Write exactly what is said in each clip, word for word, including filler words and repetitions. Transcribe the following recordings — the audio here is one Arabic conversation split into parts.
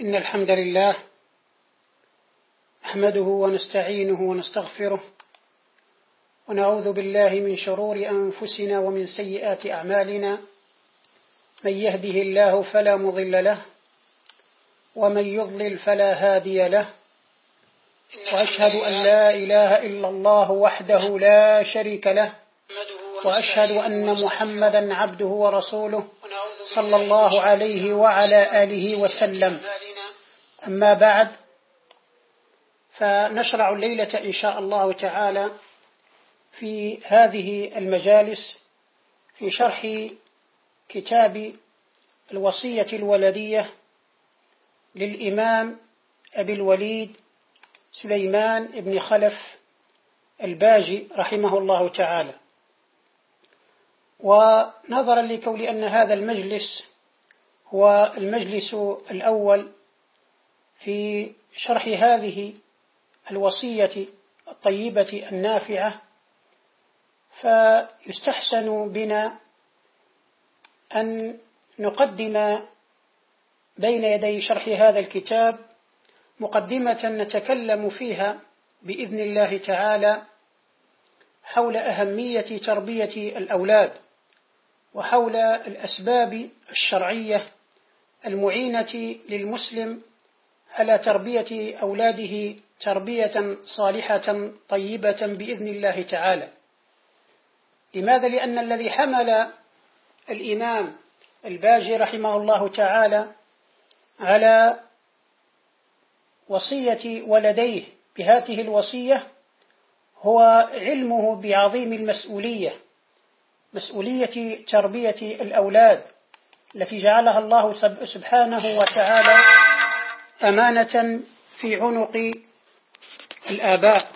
إن الحمد لله نحمده ونستعينه ونستغفره ونعوذ بالله من شرور أنفسنا ومن سيئات أعمالنا. من يهده الله فلا مضل له ومن يضلل فلا هادي له، وأشهد أن لا إله إلا الله وحده لا شريك له، وأشهد أن محمدا عبده ورسوله صلى الله عليه وعلى آله وسلم. أما بعد، فنشرع الليلة إن شاء الله تعالى في هذه المجالس في شرح كتاب الوصية الولدية للإمام أبي الوليد سليمان بن خلف الباجي رحمه الله تعالى. ونظرا لكون أن هذا المجلس هو المجلس الأول في شرح هذه الوصية الطيبة النافعة، فيستحسن بنا أن نقدم بين يدي شرح هذا الكتاب مقدمة نتكلم فيها بإذن الله تعالى حول أهمية تربية الأولاد، وحول الأسباب الشرعية المعينة للمسلم على تربية أولاده تربية صالحة طيبة بإذن الله تعالى. لماذا؟ لأن الذي حمل الإمام الباجي رحمه الله تعالى على وصية ولديه بهذه الوصية هو علمه بعظيم المسؤولية، مسؤولية تربية الأولاد التي جعلها الله سبحانه وتعالى أمانة في عنق الآباء.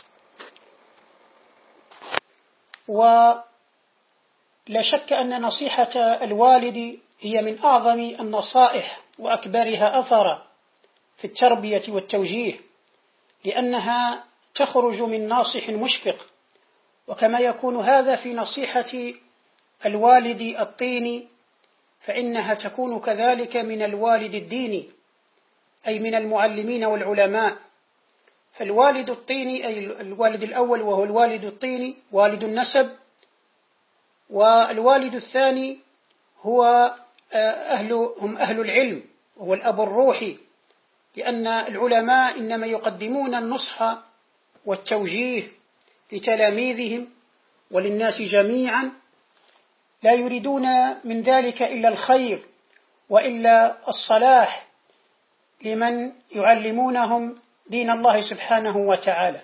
ولا شك أن نصيحة الوالد هي من أعظم النصائح وأكبرها أثرا في التربية والتوجيه، لأنها تخرج من ناصح مشفق، وكما يكون هذا في نصيحة الوالد الطيني فإنها تكون كذلك من الوالد الديني، أي من المعلمين والعلماء. فالوالد الطيني أي الوالد الأول وهو الوالد الطيني والد النسب، والوالد الثاني هو أهل هم أهل العلم وهو الأب الروحي، لأن العلماء إنما يقدمون النصح والتوجيه لتلاميذهم وللناس جميعا، لا يريدون من ذلك إلا الخير وإلا الصلاح لمن يعلمونهم دين الله سبحانه وتعالى.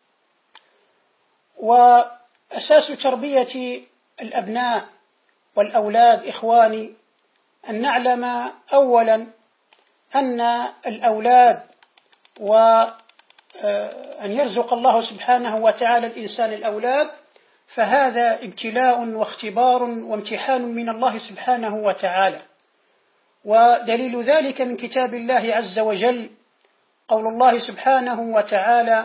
وأساس تربية الأبناء والأولاد إخواني أن نعلم أولا أن الأولاد وأن يرزق الله سبحانه وتعالى الإنسان الأولاد فهذا ابتلاء واختبار وامتحان من الله سبحانه وتعالى. ودليل ذلك من كتاب الله عز وجل قول الله سبحانه وتعالى: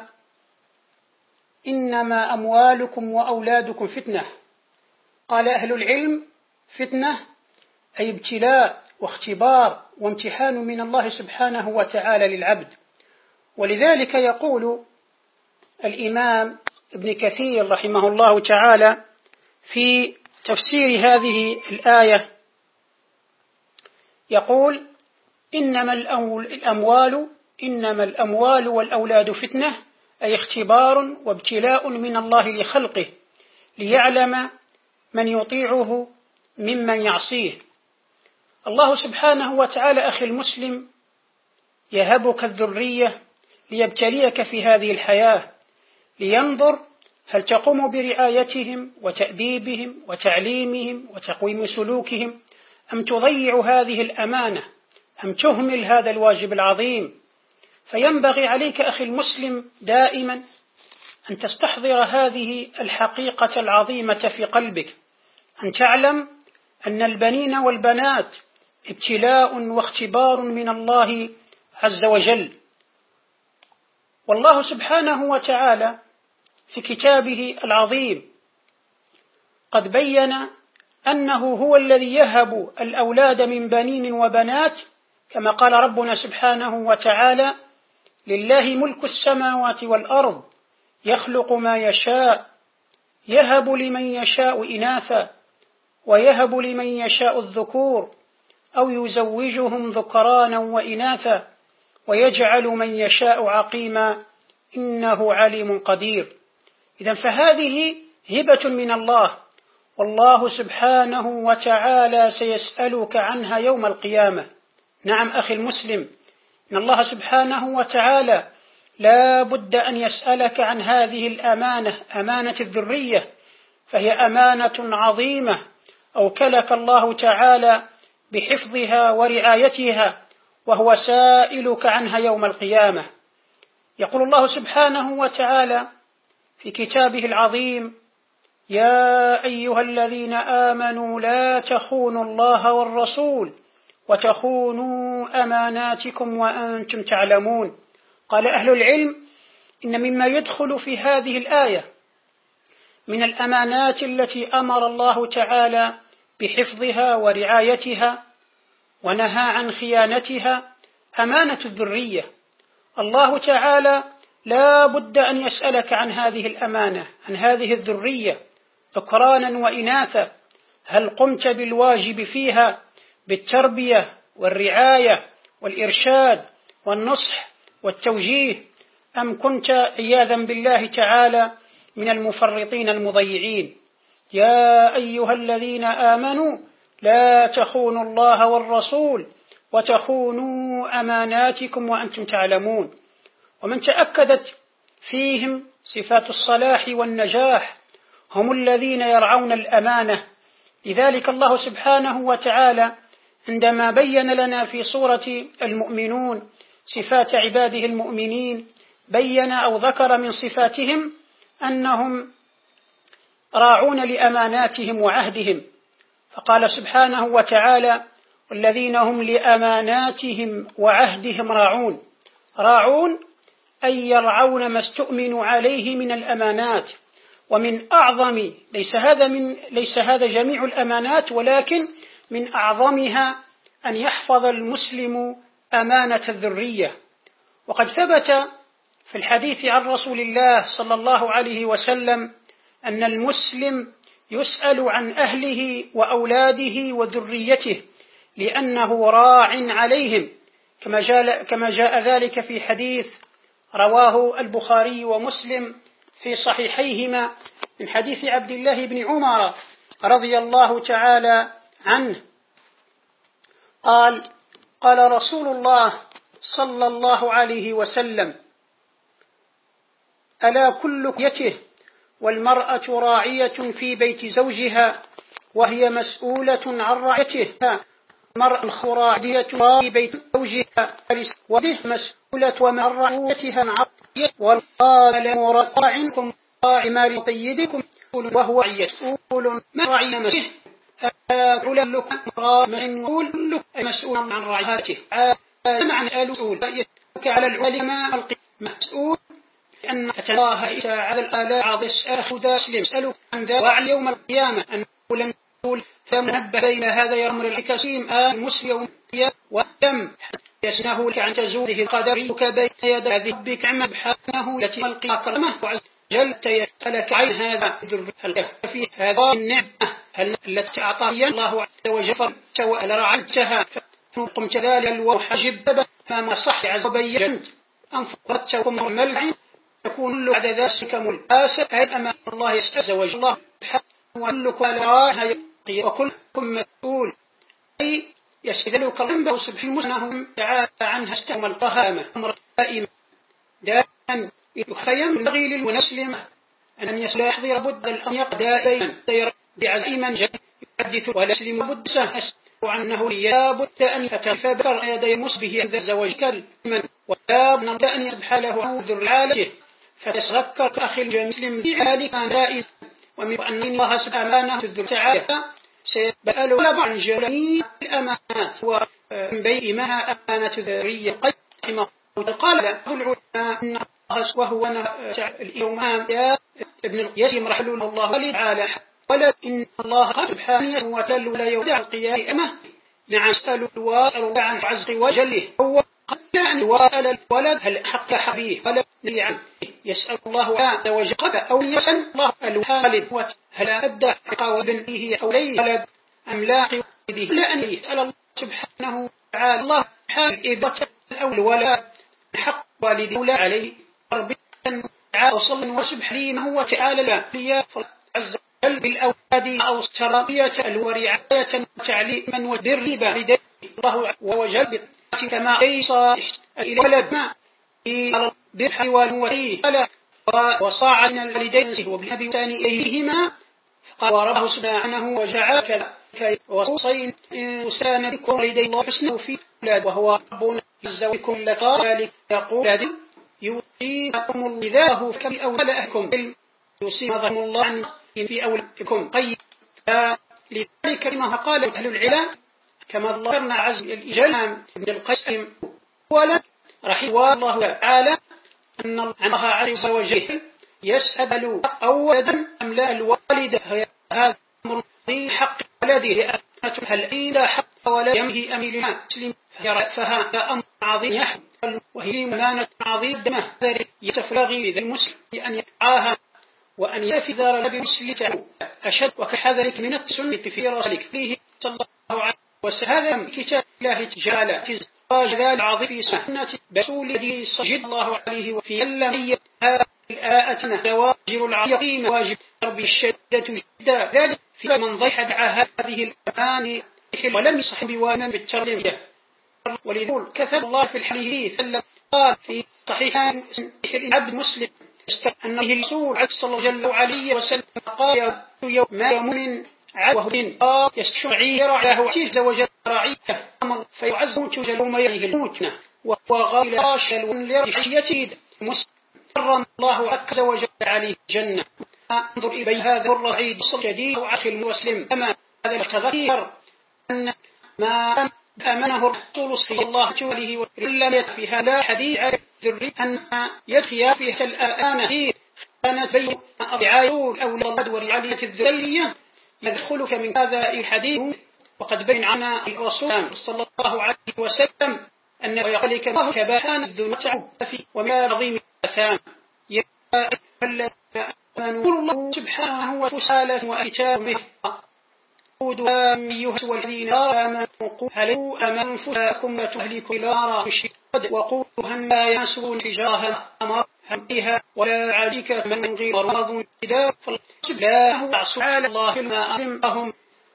إنما أموالكم وأولادكم فتنة. قال أهل العلم: فتنة أي ابتلاء واختبار وامتحان من الله سبحانه وتعالى للعبد. ولذلك يقول الإمام ابن كثير رحمه الله تعالى في تفسير هذه الآية، يقول: إنما الأموال إنما الأموال والأولاد فتنة، أي اختبار وابتلاء من الله لخلقه ليعلم من يطيعه ممن يعصيه. الله سبحانه وتعالى أخي المسلم يهبك الذرية ليبتليك في هذه الحياة، لينظر هل تقوم برعايتهم وتأديبهم وتعليمهم وتقويم سلوكهم، أم تضيع هذه الأمانة، أم تهمل هذا الواجب العظيم. فينبغي عليك أخي المسلم دائما أن تستحضر هذه الحقيقة العظيمة في قلبك، أن تعلم أن البنين والبنات ابتلاء واختبار من الله عز وجل. والله سبحانه وتعالى في كتابه العظيم قد بين أنه هو الذي يهب الأولاد من بنين وبنات كما قال ربنا سبحانه وتعالى: لله ملك السماوات والأرض يخلق ما يشاء يهب لمن يشاء إناثا ويهب لمن يشاء الذكور أو يزوجهم ذكرانا وإناثا ويجعل من يشاء عقيما إنه عليم قدير. إذن فهذه هبة من الله، والله سبحانه وتعالى سيسألك عنها يوم القيامة. نعم أخي المسلم، إن الله سبحانه وتعالى لا بد أن يسألك عن هذه الأمانة، أمانة الذرية، فهي أمانة عظيمة أوكلك الله تعالى بحفظها ورعايتها، وهو سائلك عنها يوم القيامة. يقول الله سبحانه وتعالى في كتابه العظيم: يا أيها الذين آمنوا لا تخونوا الله والرسول وتخونوا أماناتكم وأنتم تعلمون. قال أهل العلم: إن مما يدخل في هذه الآية من الأمانات التي أمر الله تعالى بحفظها ورعايتها ونهى عن خيانتها أمانة الذرية. الله تعالى لا بد أن يسألك عن هذه الأمانة، عن هذه الذرية ذكرانا وإناثا. هل قمت بالواجب فيها بالتربية والرعاية والإرشاد والنصح والتوجيه، أم كنت عياذا بالله تعالى من المفرطين المضيعين؟ يا أيها الذين آمنوا لا تخونوا الله والرسول وتخونوا أماناتكم وأنتم تعلمون. ومن تأكدت فيهم صفات الصلاح والنجاح هم الذين يرعون الأمانة. لذلك الله سبحانه وتعالى عندما بين لنا في سورة المؤمنون صفات عباده المؤمنين بين أو ذكر من صفاتهم أنهم راعون لأماناتهم وعهدهم، فقال سبحانه وتعالى: والذين هم لأماناتهم وعهدهم راعون. راعون أي يرعون ما استؤمنوا عليه من الأمانات، ومن أعظم ليس هذا من ليس هذا جميع الأمانات، ولكن من أعظمها أن يحفظ المسلم أمانة الذرية. وقد ثبت في الحديث عن رسول الله صلى الله عليه وسلم أن المسلم يسأل عن أهله وأولاده وذريته لأنه راع عليهم، كما جاء, كما جاء ذلك في حديث رواه البخاري ومسلم في صحيحيهما من حديث عبد الله بن عمر رضي الله تعالى عنه قال: قال رسول الله صلى الله عليه وسلم: ألا كل يته والمرأة راعية في بيت زوجها وهي مسؤولة عن رعيته. المرأة راعية في بيت زوجها وده مسؤولة ومن رعيتها عن رعيته، والقال مراعكم راعي مال سيدكم وهو مسؤول من رعي مسؤول أقول لك راعي مسؤول عن رعيته. معنى المسؤول على العلماء مسؤول أن الله تعالى الآلاء يسأله ذا سلم يسأله عن ذا وعلى يوم القيامة أنه لم يقول فمنبه بين هذا يأمر الكسيم آل مسلم ودم يسنه لك عن تزوره قدرك بين يدي هذه ربك عما سبحانه التي ألقى كرمه وعز جل يسألك عن هذا هل في هذا النعمة هل التي أعطاها الله عز وجل سواء رعيتها فقمت ذلك وحجب فما صح عز وبينت أنفقتكم ملعين يكون بعد ذلك ملآسة أي أمام الله عز وجل. الله وكلكم على وكلكم مسؤول أي يسألك ربه سبحانه وتعالى عنها استهم القهامة أمر دائما دائما ينبغي للمسلم أن يحذر بد الأمر دائما بعزيما جدا يحدث ولا يسلم بد سهس وعنه لا بد أن يتفى بكر يدي مسبه عز وجل من ولا بد أن يسبح له عود رعالته فتذكر أخي المسلم بذلك دائما ومن أن الله سبحانه وتعالى سيسأل عن جميع الأمانات ومن بينها أمانة الذرية. قال العلماء أن الله وهو الإمام يا ابن القيم رحمه الله تعالى ولكن الله سبحانه وتعالى لا يودع القيامة نعم يسأل الوالد عن عز وجله هو قبل أن يسأل الولد هل حق حبيه ولا نعم يسأل الله عز وجل أو يسأل الله الوالد هل أدى حق وابنه أو ليه ولد أم لا والده لا أن يسأل الله سبحانه وتعالى الله حال إبطة أو الولد حق والده لا عليه ربنا وصل وسبحانه وتعالى لا لي عز وجل بالأولاد أو تربية الورعاية وتعليما وبالربا لديه الله وجل كما ليس إلى ولد ما على البر والوالي وصاع من الوالدين وابن ثاني إليهما فقال وربه سبحانه وجعل كذلك وصين إنسان بكم والدي الله حسنه في أولاد وهو ربنا عز وجل ذلك يقول يوصيكم الله في أولادكم يوصيكم الله عن في أولادكم طيب لذلك كما قال أهل العلم كما ذكرنا عز الإجلام ابن القيم ولا رحمه الله تعالى أن الله عز وجل يسأل أولا أم لا الوالد هذا أمر حق ولده هل إذا حق ولا يمهي أميل مسلم فهذا أمر عظيم يحمل وهي مانة عظيم دمه ذلك يتفرغي ذي المسلم أن يدعاها وأن يفذر بمسلته أشد وكحذلك من السنة في رسلك فيه صلى الله عليه وسلم هذا من كتاب الله تجعل تزواج ذلك عظيم في سنة بسول يديه صلى الله عليه وفي ألم هذه الآية زواجر العظيم واجب ربي الشدة جدا ذلك في من ضيح دعا هذه الأماني ولم يصح بوانا بالترجمة ولذول كتب الله في الحديث قال في صحيحان عبد مسلم أنه الرسول صلى الله عليه وسلم قال يوم ما يوم عهد يستشعي رعاه وعز وجل رعيه أمر فيعز تجل ما يليه الموتنا وغير راشل لرحيته مسرم الله عز وجل عليه جنة انظر إلى هذا الرعيد الشديد وعخي المسلم كما هذا التذكير أن ما أمنه الرسول صلى الله عليه وسلم يتفيها لا حديث على الذري أن يدخي فيها الآن هي كانت بين رعايون أو الأولاد ورعاية الذرية يدخلك من هذا الحديث وقد بين عنا الرسول صلى الله عليه وسلم أن يقلك الله كبان الذنة وما عظيم الأثام يا الذين آمنوا الله سبحانه وتعالى وأتاه قودها أيها والذين آمنوا هلوا أنفسكم وتهلكوا نارا وقودها الناس حجارها أمرها بها ولا عليك من غير مرض ابتداء فالله تعالى الله ما أمرهم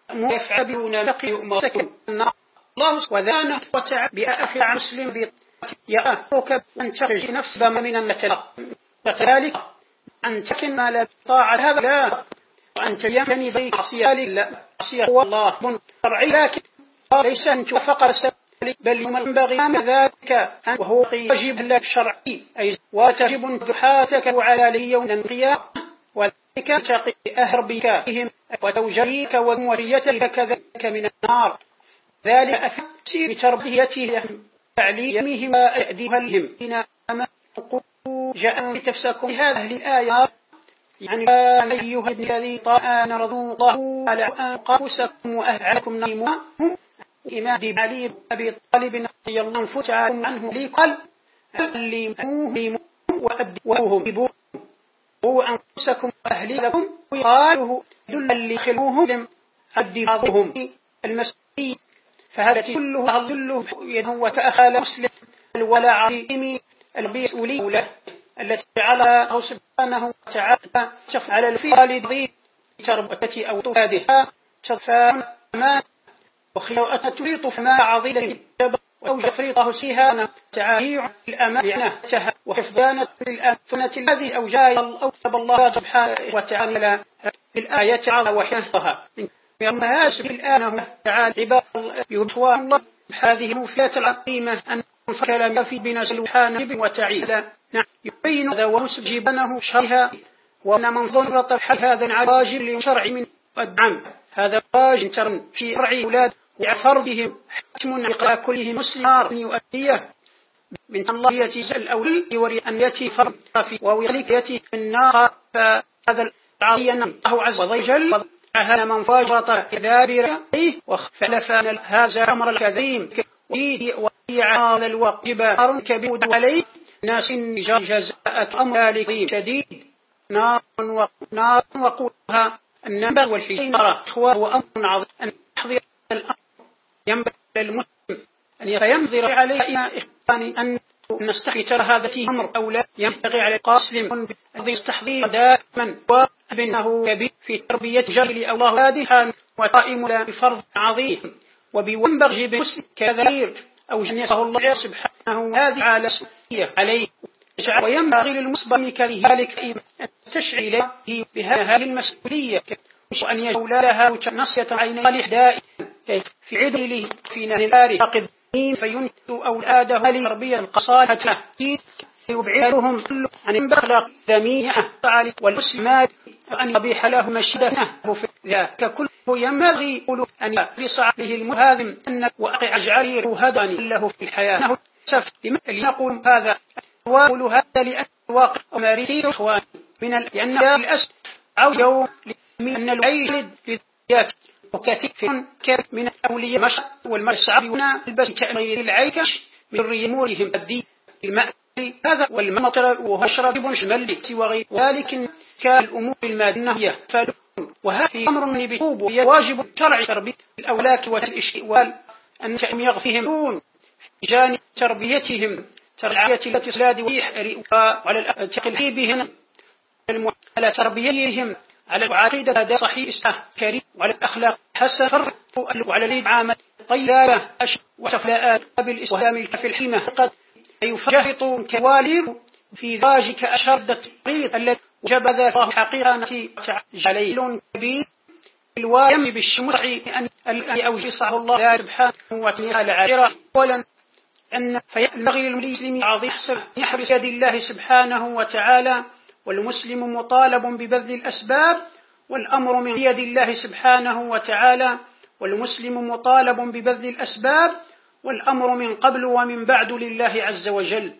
يفعلون بقي أمركم النار الله وذانه وتعالى بأخي مسلم يأخذك أن تخرج نفسك من المثل وكذلك أن تكن ما لا طاعة هذا لا وأن تيمني ضيق عصية لا عصية هو الله من شرعي لكن ليس أن توفق رسالة بل ينبغي ذلك وهو يجب لك شرعي أي وتجب ضحاتك على ليوم القيام وذلك تقي أهربك بهم وتوجيك وموريتك كذلك من النار ذلك أفسير بتربيته تعليمهم وأدبهم إن أمامكم جاء لتفسكم هذه الآيات يعني أيها ابن الذي طاء رضو الله على أنفسكم وأهلكم نيموا إمام علي بن أبي طالب رضي الله عنه لي قال علموهم وأدبوهم بوا أنفسكم وأهلكم وقالوا دل اللي خلوهم أدبوهم المسيح فهذا كله ظله يدهو كأخال مسلم ولا عظيم البيسولي له التي جعلها سبحانه وتعالى تفعل الفعل ضيق تربتي أو تفادها شفاء ما وخيوأة تريط فما عظيلا أو جفريطه سيهانا تعالي الأمانة وحفظانة للأمانة الذي أوجاي أوتب الله سبحانه وتعالى بالآية تعالى وحفظها يوم هاسب الآن تعالى عباد يبحوى الله هذه المفلات العقيمة أن فكلم في بنا سبحانه وتعالى يبين ذا ومسجبنه شرها وأن من ضرط هذا العواجل لشرع من الدعم هذا راج ترن في رعي أولاد وعفر بهم حكم على كله مسلم يؤديه من الله يتي الأولي وري أن يتي فرق في ووليك يتي النار فهذا العظيم الله عز وجل فعهد من فاجرط كذابر وخلف هذا أمر الكذيم ويع هذا الواجب نار كبير عليه ناس جزاء أمر ذلك شديد نار نار وقودها النبأ والحجارة وأمر عظيم أن يحضر الأمر ينبغي للمسلم أن ينظر عليه إخواني أن نستحي ترى هذا أمر أو لا ينبغي على القاسم الذي يستحضر دائما وابنه كبير في تربية جاهل الله هذه الحال وقائم له بفرض عظيم وبينبغي بالمسلم كذلك أو جنسه الله سبحانه هذه على سنية عليه وينبغي للمسلم كذلك أن تشعر له بهذه المسؤولية وأن يجعل لها نصية عين صالح في عدله في نهار قديم فينتج أولاده لتربية القصالة يبعدهم عن بخلق ذميعة والمسلمات أن يبيح له مشيدته في ذاك كله ينبغي أن يحرص عليه المهاذم أن وقع جعير هدني له في الحياة سف لنقول هذا وقول هذا لأن الواقع أماري إخوان من لأن الأسف أو يوم من العيد للذات وكثير من الأولياء مشى والمسعبون البس تأمير العيكش من ريمورهم الدين الماء هذا والمطر وهشرب شمل وغير ذلك كالأمور المادية وهذه أمر من بتوب واجب شرعي تربية الأولاك والإشوال أن يغفهم في جانب تربيتهم تربية التي تسلاد وعلى تقليبهم على تربيتهم على العقيدة صحيحة كريم وعلى الأخلاق حسنة وعلى العامة طيبة وتفلاءات بالإسلام في الحمى قد يفجهط كوالب في ذاك أشرد التقرير الذي وجب ذلك حقيقة جليل كبير الوايم بالشمس أن أوجصه الله سبحانه وتعالى عشرة أولا أن فينبغي للمسلم عظيم يحرص يد الله سبحانه وتعالى والمسلم مطالب ببذل الأسباب والأمر من يد الله سبحانه وتعالى والمسلم مطالب ببذل الأسباب والأمر من قبل ومن بعد لله عز وجل.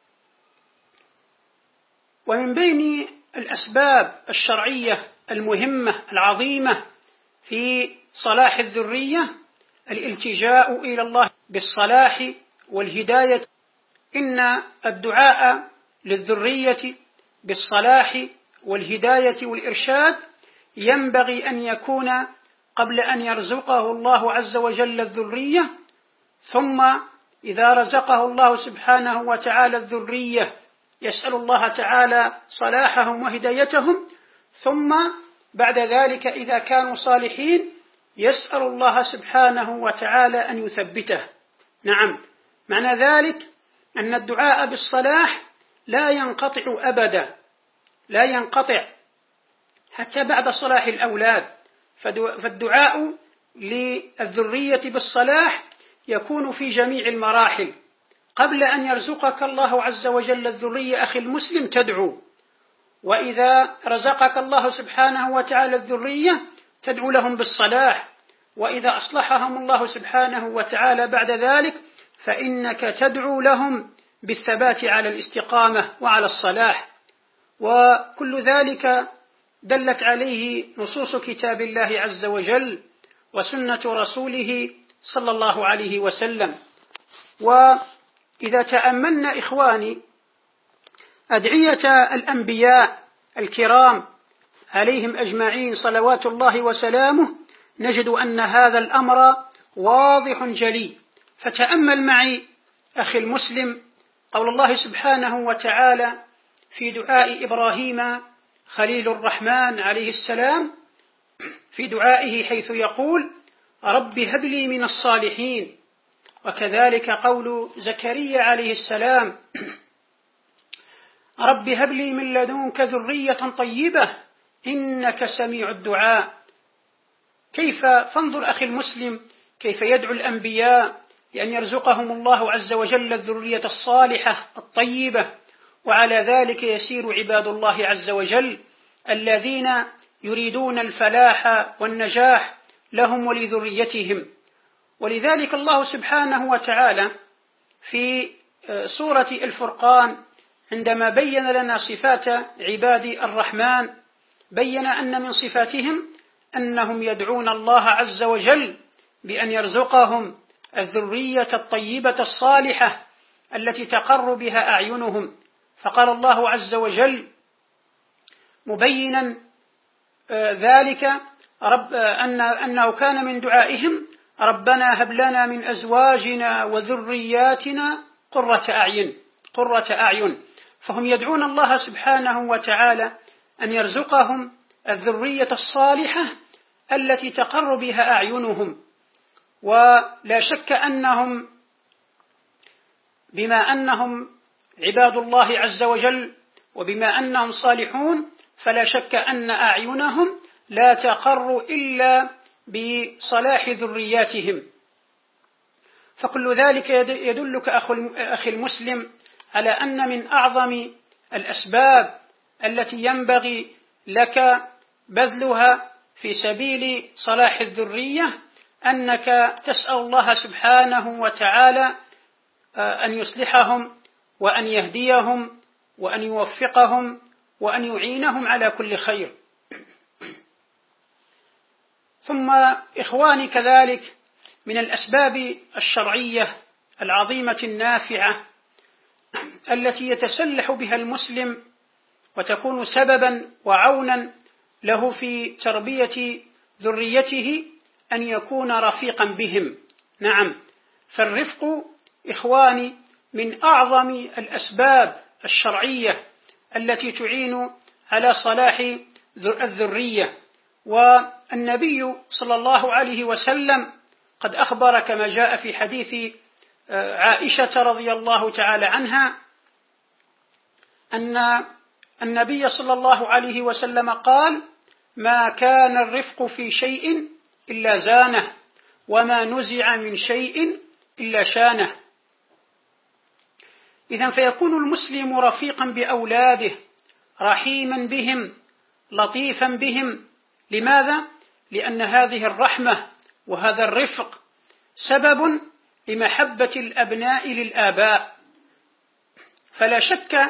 ومن بين الأسباب الشرعية المهمة العظيمة في صلاح الذرية الالتجاء إلى الله بالصلاح والهداية. إن الدعاء للذرية بالصلاح والهداية والإرشاد ينبغي أن يكون قبل أن يرزقه الله عز وجل الذرية، ثم إذا رزقه الله سبحانه وتعالى الذرية يسأل الله تعالى صلاحهم وهدايتهم، ثم بعد ذلك إذا كانوا صالحين يسأل الله سبحانه وتعالى أن يثبته. نعم، معنى ذلك أن الدعاء بالصلاح لا ينقطع أبدا، لا ينقطع حتى بعد صلاح الأولاد، فالدعاء للذرية بالصلاح يكون في جميع المراحل. قبل أن يرزقك الله عز وجل الذرية أخي المسلم تدعو، وإذا رزقك الله سبحانه وتعالى الذرية تدعو لهم بالصلاح، وإذا أصلحهم الله سبحانه وتعالى بعد ذلك فإنك تدعو لهم بالثبات على الاستقامة وعلى الصلاح. وكل ذلك دلت عليه نصوص كتاب الله عز وجل وسنة رسوله صلى الله عليه وسلم. وإذا تأملنا إخواني أدعية الأنبياء الكرام عليهم أجمعين صلوات الله وسلامه نجد أن هذا الأمر واضح جلي. فتأمل معي أخي المسلم قول الله سبحانه وتعالى في دعاء إبراهيم خليل الرحمن عليه السلام في دعائه حيث يقول رب هب لي من الصالحين، وكذلك قول زكريا عليه السلام رب هب لي من لدنك ذرية طيبة إنك سميع الدعاء. كيف فانظر أخي المسلم كيف يدعو الأنبياء لأن يرزقهم الله عز وجل الذرية الصالحة الطيبة، وعلى ذلك يسير عباد الله عز وجل الذين يريدون الفلاح والنجاح لهم ولذريتهم. ولذلك الله سبحانه وتعالى في سورة الفرقان عندما بين لنا صفات عباد الرحمن بين أن من صفاتهم أنهم يدعون الله عز وجل بأن يرزقهم الذرية الطيبة الصالحة التي تقر بها أعينهم. فقال الله عز وجل مبينا ذلك رب أن أنه كان من دعائهم ربنا هب لنا من أزواجنا وذرياتنا قرة أعين قرة أعين. فهم يدعون الله سبحانه وتعالى أن يرزقهم الذرية الصالحة التي تقر بها أعينهم. ولا شك أنهم بما أنهم عباد الله عز وجل وبما أنهم صالحون فلا شك أن أعينهم لا تقر إلا بصلاح ذرياتهم. فكل ذلك يدلك أخي المسلم على أن من أعظم الأسباب التي ينبغي لك بذلها في سبيل صلاح الذرية أنك تسأل الله سبحانه وتعالى أن يصلحهم وأن يهديهم وأن يوفقهم وأن يعينهم على كل خير. ثم إخواني كذلك من الأسباب الشرعية العظيمة النافعة التي يتسلح بها المسلم وتكون سببا وعونا له في تربية ذريته أن يكون رفيقا بهم. نعم، فالرفق إخواني من أعظم الأسباب الشرعية التي تعين على صلاح الذرية. والنبي صلى الله عليه وسلم قد أخبر كما جاء في حديث عائشة رضي الله تعالى عنها أن النبي صلى الله عليه وسلم قال ما كان الرفق في شيء إلا زانه وما نزع من شيء إلا شانه. إذن فيكون المسلم رفيقا بأولاده رحيما بهم لطيفا بهم. لماذا؟ لأن هذه الرحمة وهذا الرفق سبب لمحبة الأبناء للآباء. فلا شك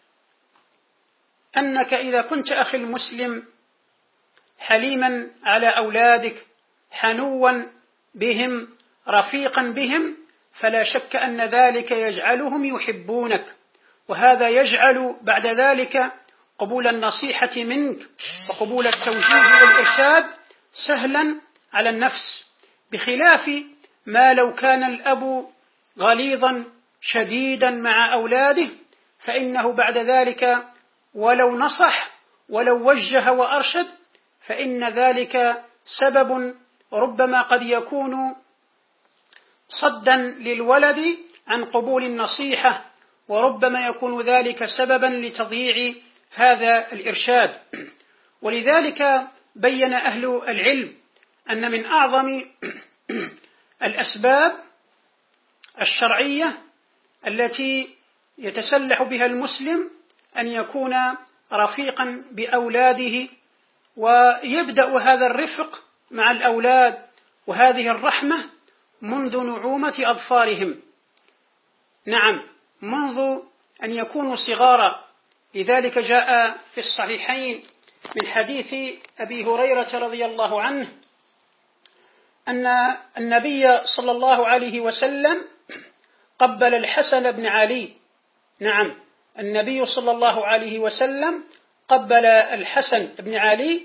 أنك إذا كنت أخي المسلم حليما على أولادك حنوا بهم رفيقا بهم فلا شك أن ذلك يجعلهم يحبونك، وهذا يجعل بعد ذلك قبول النصيحة منك وقبول التوجيه والإرشاد سهلا على النفس، بخلاف ما لو كان الأب غليظا شديدا مع أولاده فإنه بعد ذلك ولو نصح ولو وجه وأرشد فإن ذلك سبب ربما قد يكون صدا للولد عن قبول النصيحة، وربما يكون ذلك سببا لتضييع هذا الإرشاد. ولذلك بين أهل العلم أن من أعظم الأسباب الشرعية التي يتسلح بها المسلم أن يكون رفيقا بأولاده، ويبدأ هذا الرفق مع الأولاد وهذه الرحمة منذ نعومة أظفارهم. نعم، منذ أن يكونوا صغارا. لذلك جاء في الصحيحين من حديث أبي هريرة رضي الله عنه أن النبي صلى الله عليه وسلم قبل الحسن بن علي. نعم، النبي صلى الله عليه وسلم قبل الحسن بن علي،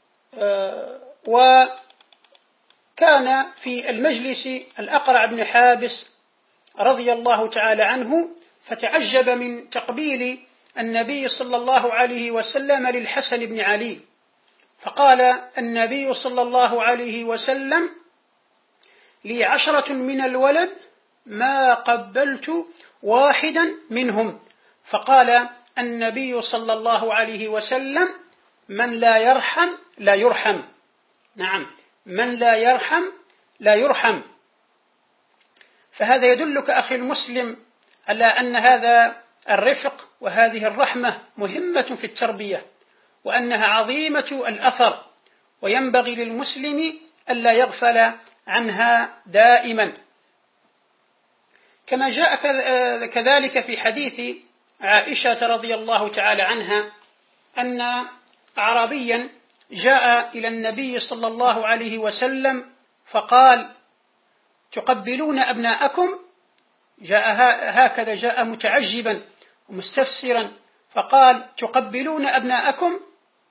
وكان في المجلس الأقرع بن حابس رضي الله تعالى عنه فتعجب من تقبيل النبي صلى الله عليه وسلم للحسن بن علي، فقال النبي صلى الله عليه وسلم لي عشرة من الولد ما قبلت واحدا منهم. فقال النبي صلى الله عليه وسلم من لا يرحم لا يرحم. نعم، من لا يرحم لا يرحم. فهذا يدلك أخي المسلم على أن هذا الرفق وهذه الرحمة مهمة في التربية، وأنها عظيمة الأثر، وينبغي للمسلم ألا يغفل عنها دائما. كما جاء كذلك في حديث عائشة رضي الله تعالى عنها أن أعرابيا جاء إلى النبي صلى الله عليه وسلم فقال: تقبلون أبناءكم؟ جاء هكذا، جاء متعجبا ومستفسرا فقال: تقبلون أبناءكم؟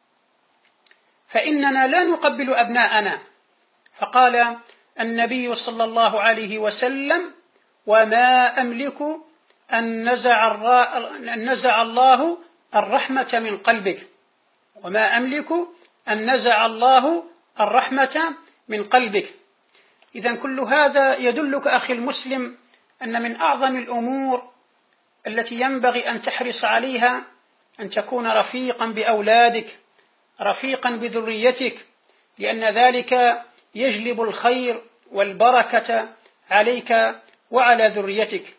فإننا لا نقبل أبناءنا. فقال النبي صلى الله عليه وسلم: وما أملك أن نزع, أن نزع الله الرحمة من قلبك، وما أملك أن نزع الله الرحمة من قلبك. إذن كل هذا يدلك أخي المسلم أن من أعظم الأمور التي ينبغي أن تحرص عليها أن تكون رفيقا بأولادك، رفيقا بذريتك، لأن ذلك يجلب الخير والبركة عليك وعلى ذريتك.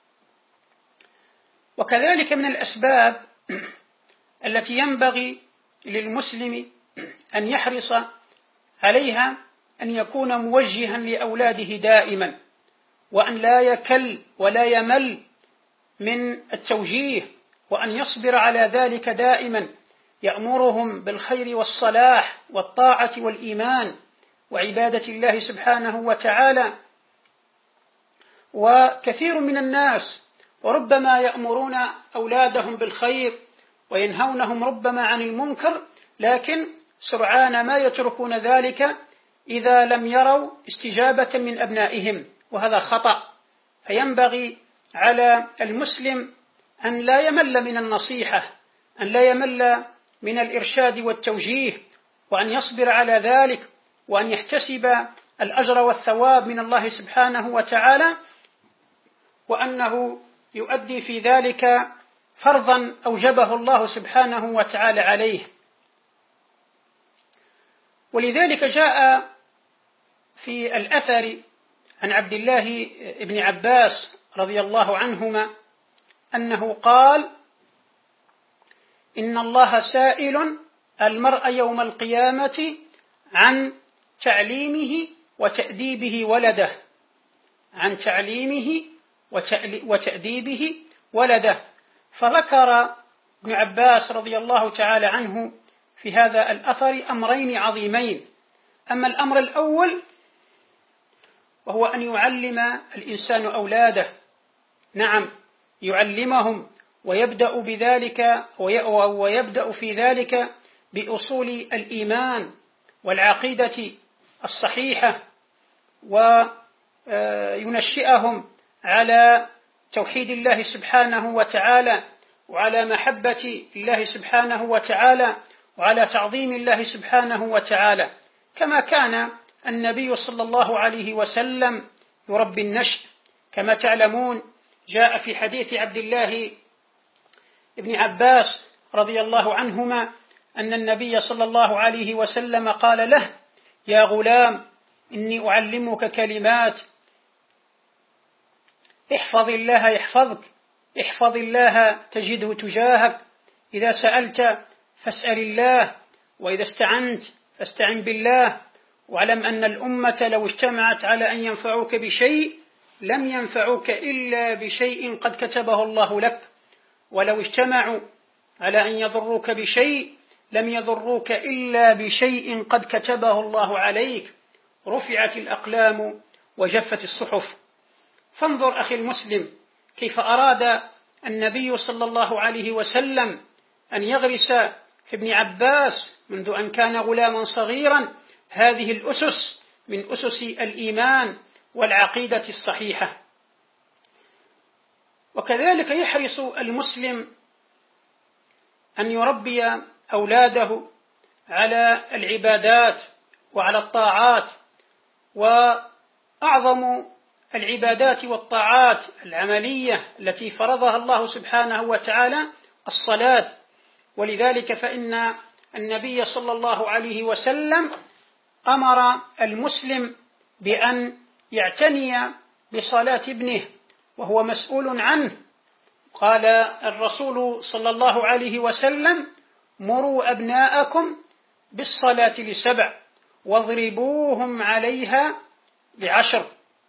وكذلك من الأسباب التي ينبغي للمسلم أن يحرص عليها أن يكون موجها لأولاده دائما، وأن لا يكل ولا يمل من التوجيه، وأن يصبر على ذلك دائما، يأمرهم بالخير والصلاح والطاعة والإيمان وعبادة الله سبحانه وتعالى. وكثير من الناس وربما يأمرون أولادهم بالخير وينهونهم ربما عن المنكر، لكن سرعان ما يتركون ذلك إذا لم يروا استجابة من أبنائهم، وهذا خطأ. فينبغي على المسلم أن لا يمل من النصيحة، أن لا يمل من الإرشاد والتوجيه، وأن يصبر على ذلك، وأن يحتسب الأجر والثواب من الله سبحانه وتعالى، وأنه يؤدي في ذلك فرضا أوجبه الله سبحانه وتعالى عليه. ولذلك جاء في الأثر عن عبد الله بن عباس رضي الله عنهما أنه قال: إن الله سائل المرء يوم القيامة عن تعليمه وتأديبه ولده، عن تعليمه وتأديبه ولده. فذكر ابن عباس رضي الله تعالى عنه في هذا الأثر أمرين عظيمين. أما الأمر الأول وهو أن يعلم الإنسان أولاده، نعم يعلمهم، ويبدأ بذلك ويبدأ في ذلك بأصول الإيمان والعقيدة الصحيحة، وينشئهم على توحيد الله سبحانه وتعالى، وعلى محبة الله سبحانه وتعالى، وعلى تعظيم الله سبحانه وتعالى، كما كان النبي صلى الله عليه وسلم يربي النشء. كما تعلمون جاء في حديث عبد الله بن عباس رضي الله عنهما أن النبي صلى الله عليه وسلم قال له: يا غلام إني أعلمك كلمات، احفظ الله يحفظك، احفظ الله تجده تجاهك، إذا سألت فاسأل الله، وإذا استعنت فاستعن بالله، واعلم أن الأمة لو اجتمعت على أن ينفعوك بشيء لم ينفعوك إلا بشيء قد كتبه الله لك، ولو اجتمعوا على أن يضروك بشيء لم يضروك إلا بشيء قد كتبه الله عليك، رفعت الأقلام وجفت الصحف. فانظر أخي المسلم كيف أراد النبي صلى الله عليه وسلم أن يغرس في ابن عباس منذ أن كان غلاما صغيرا هذه الأسس من أسس الإيمان والعقيدة الصحيحة. وكذلك يحرص المسلم أن يربي أولاده على العبادات وعلى الطاعات. وأعظم العبادات والطاعات العملية التي فرضها الله سبحانه وتعالى الصلاة. ولذلك فإن النبي صلى الله عليه وسلم أمر المسلم بأن يعتني بصلاة ابنه وهو مسؤول عنه. قال الرسول صلى الله عليه وسلم: مروا أبناءكم بالصلاة لسبع واضربوهم عليها لعشر.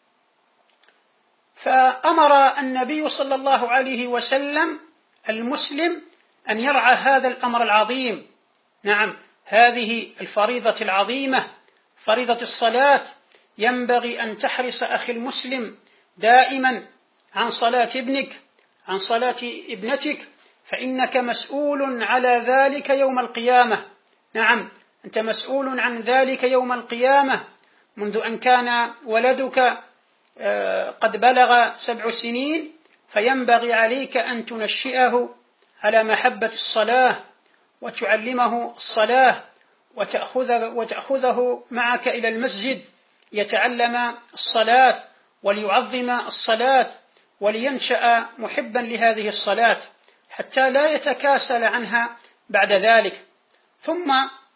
فأمر النبي صلى الله عليه وسلم المسلم أن يرعى هذا الأمر العظيم، نعم هذه الفريضة العظيمة فريضة الصلاة، ينبغي أن تحرص أخي المسلم دائما عن صلاة ابنك، عن صلاة ابنتك، فإنك مسؤول على ذلك يوم القيامة. نعم، أنت مسؤول عن ذلك يوم القيامة، منذ أن كان ولدك قد بلغ سبع سنين، فينبغي عليك أن تنشئه على محبة الصلاة وتعلمه الصلاة، وتأخذه معك إلى المسجد يتعلم الصلاة وليعظم الصلاة ولينشأ محبا لهذه الصلاة حتى لا يتكاسل عنها بعد ذلك. ثم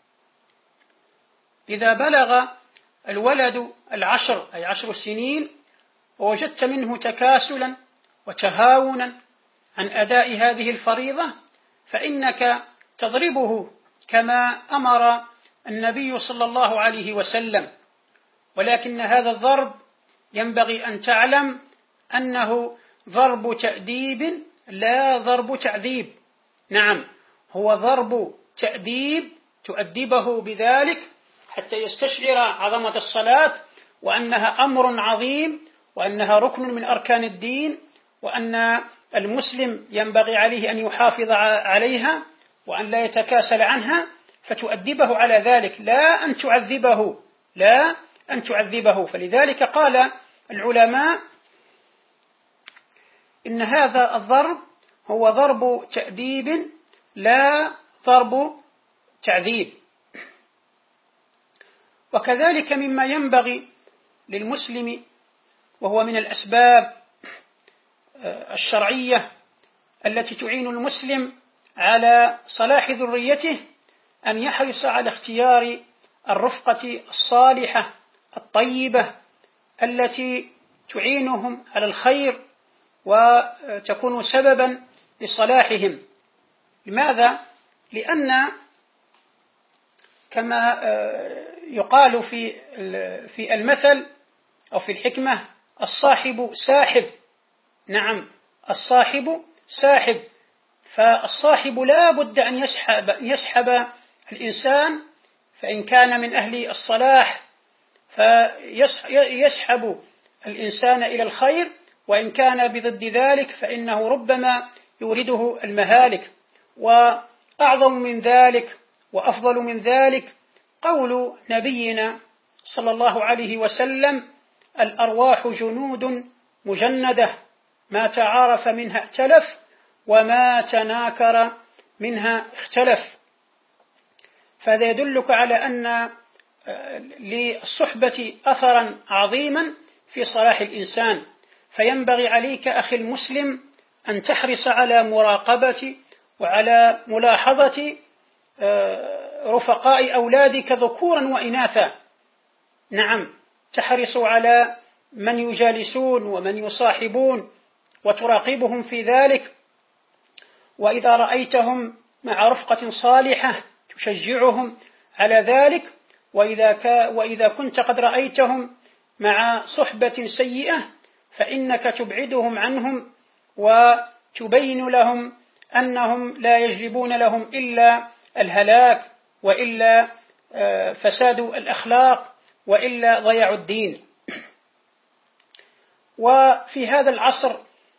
إذا بلغ الولد العشر أي عشر سنين ووجدت منه تكاسلا وتهاونا عن أداء هذه الفريضة، فإنك تضربه كما أمر النبي صلى الله عليه وسلم، ولكن هذا الضرب ينبغي أن تعلم أنه ضرب تأديب لا ضرب تعذيب. نعم، هو ضرب تأديب تؤدبه بذلك حتى يستشعر عظمة الصلاة وأنها أمر عظيم وأنها ركن من أركان الدين، وأن المسلم ينبغي عليه أن يحافظ عليها وأن لا يتكاسل عنها، فتؤدبه على ذلك لا أن تعذبه، لا أن تعذبه. فلذلك قال العلماء إن هذا الضرب هو ضرب تأديب لا ضرب تعذيب. وكذلك مما ينبغي للمسلم وهو من الأسباب الشرعية التي تعين المسلم على صلاح ذريته أن يحرص على اختيار الرفقة الصالحة الطيبة التي تعينهم على الخير وتكون سببا لصلاحهم. لماذا؟ لأن كما يقال في في المثل أو في الحكمة الصاحب ساحب. نعم، الصاحب ساحب، فالصاحب لا بد أن يسحب, يسحب الإنسان، فإن كان من أهل الصلاح فيسحب الإنسان إلى الخير، وإن كان بضد ذلك فإنه ربما يورده المهالك. وأعظم من ذلك وأفضل من ذلك قول نبينا صلى الله عليه وسلم: الأرواح جنود مجندة ما تعارف منها ائتلف وما تناكر منها اختلف. فهذا يدلك على أن للصحبة أثرا عظيما في صلاح الإنسان، فينبغي عليك أخي المسلم أن تحرص على مراقبة وعلى ملاحظة رفقاء أولادك ذكورا وإناثا. نعم، تحرص على من يجالسون ومن يصاحبون وتراقبهم في ذلك، وإذا رأيتهم مع رفقة صالحة تشجعهم على ذلك، وإذا, ك... وإذا كنت قد رأيتهم مع صحبة سيئة فإنك تبعدهم عنهم وتبين لهم أنهم لا يجلبون لهم إلا الهلاك وإلا فساد الأخلاق وإلا ضياع الدين. وفي هذا العصر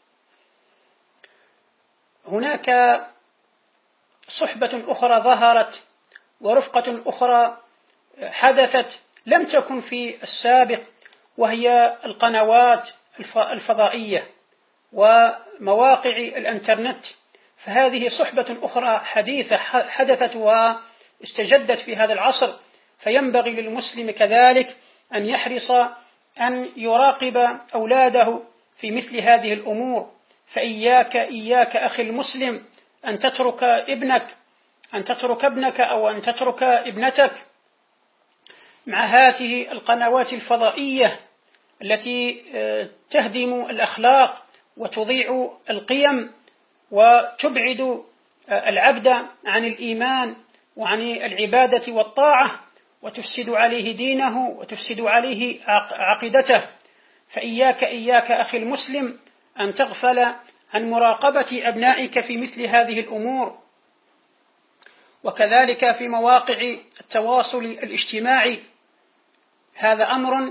هناك صحبة أخرى ظهرت ورفقة أخرى حدثت لم تكن في السابق، وهي القنوات الفضائية ومواقع الانترنت. فهذه صحبة أخرى حديثة حدثت واستجدت في هذا العصر، فينبغي للمسلم كذلك أن يحرص أن يراقب أولاده في مثل هذه الأمور. فإياك إياك أخي المسلم أن تترك ابنك أن تترك ابنك أو أن تترك ابنتك مع هذه القنوات الفضائية التي تهدم الأخلاق وتضيع القيم وتبعد العبد عن الإيمان وعن العبادة والطاعة وتفسد عليه دينه وتفسد عليه عقيدته. فإياك إياك أخي المسلم أن تغفل عن مراقبة أبنائك في مثل هذه الأمور. وكذلك في مواقع التواصل الاجتماعي. هذا أمر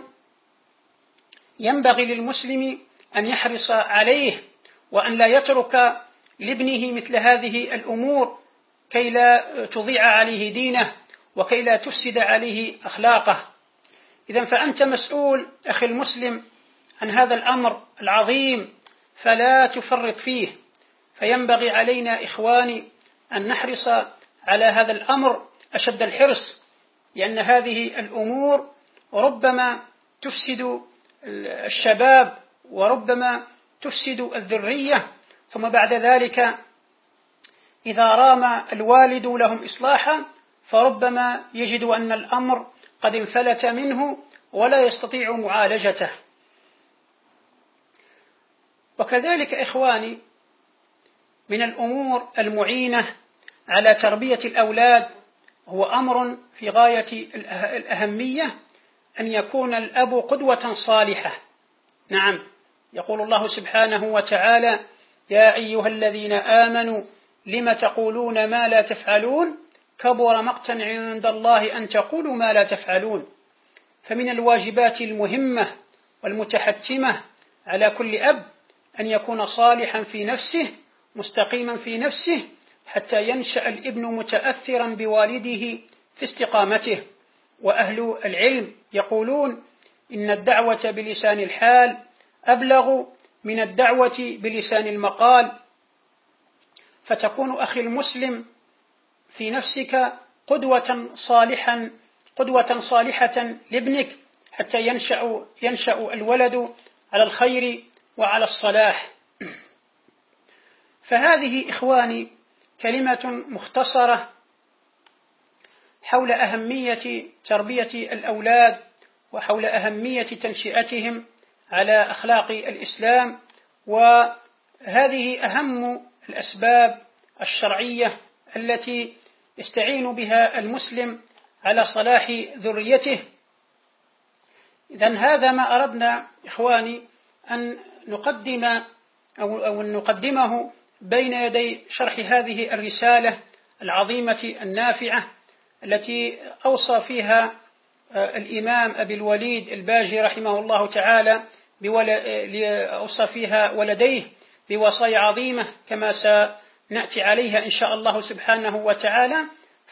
ينبغي للمسلم أن يحرص عليه، وأن لا يترك لابنه مثل هذه الأمور كي لا تضيع عليه دينه وكي لا تفسد عليه أخلاقه. إذن فأنت مسؤول أخي المسلم عن هذا الأمر العظيم، فلا تفرط فيه. فينبغي علينا إخواني أن نحرص على هذا الأمر أشد الحرص، لأن هذه الأمور ربما تفسد الشباب وربما تفسد الذرية، ثم بعد ذلك إذا رام الوالد لهم إصلاحا فربما يجد أن الأمر قد انفلت منه ولا يستطيع معالجته. وكذلك إخواني من الأمور المعينة على تربية الأولاد هو أمر في غاية الأهمية، أن يكون الأب قدوة صالحة. نعم، يقول الله سبحانه وتعالى: يا أيها الذين آمنوا لم تقولون ما لا تفعلون كبر مقتا عند الله أن تقولوا ما لا تفعلون. فمن الواجبات المهمة والمتحتمة على كل أب أن يكون صالحا في نفسه مستقيما في نفسه، حتى ينشأ الابن متأثرا بوالده في استقامته. وأهل العلم يقولون إن الدعوة بلسان الحال أبلغ من الدعوة بلسان المقال. فتكون أخي المسلم في نفسك قدوة صالحا قدوة صالحة لابنك حتى ينشأ, ينشأ الولد على الخير وعلى الصلاح. فهذه إخواني كلمة مختصرة حول أهمية تربية الأولاد وحول أهمية تنشئتهم على أخلاق الإسلام، وهذه أهم الأسباب الشرعية التي يستعين بها المسلم على صلاح ذريته. إذن هذا ما أردنا إخواني أن نقدم أو, أو أن نقدمه بين يدي شرح هذه الرسالة العظيمة النافعة التي أوصى فيها الإمام أبي الوليد الباجي رحمه الله تعالى أوصى فيها ولديه بوصايا عظيمة كما سنأتي عليها إن شاء الله سبحانه وتعالى.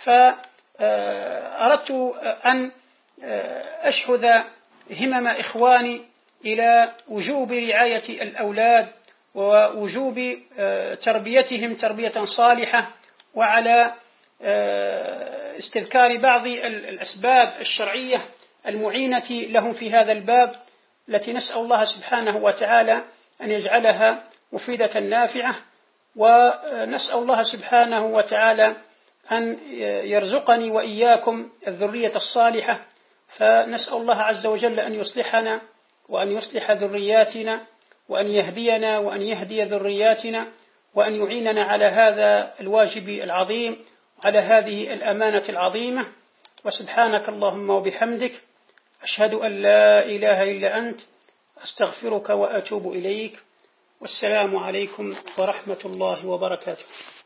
فأردت أن أشحذ همم إخواني إلى وجوب رعاية الأولاد ووجوب تربيتهم تربية صالحة، وعلى استذكار بعض الأسباب الشرعية المعينة لهم في هذا الباب، التي نسأل الله سبحانه وتعالى أن يجعلها مفيدة نافعة. ونسأل الله سبحانه وتعالى أن يرزقني وإياكم الذرية الصالحة، فنسأل الله عز وجل أن يصلحنا وأن يصلح ذرياتنا وأن يهدينا وأن يهدي ذرياتنا وأن يعيننا على هذا الواجب العظيم على هذه الأمانة العظيمة. وسبحانك اللهم وبحمدك أشهد أن لا إله إلا أنت أستغفرك وأتوب إليك، والسلام عليكم ورحمة الله وبركاته.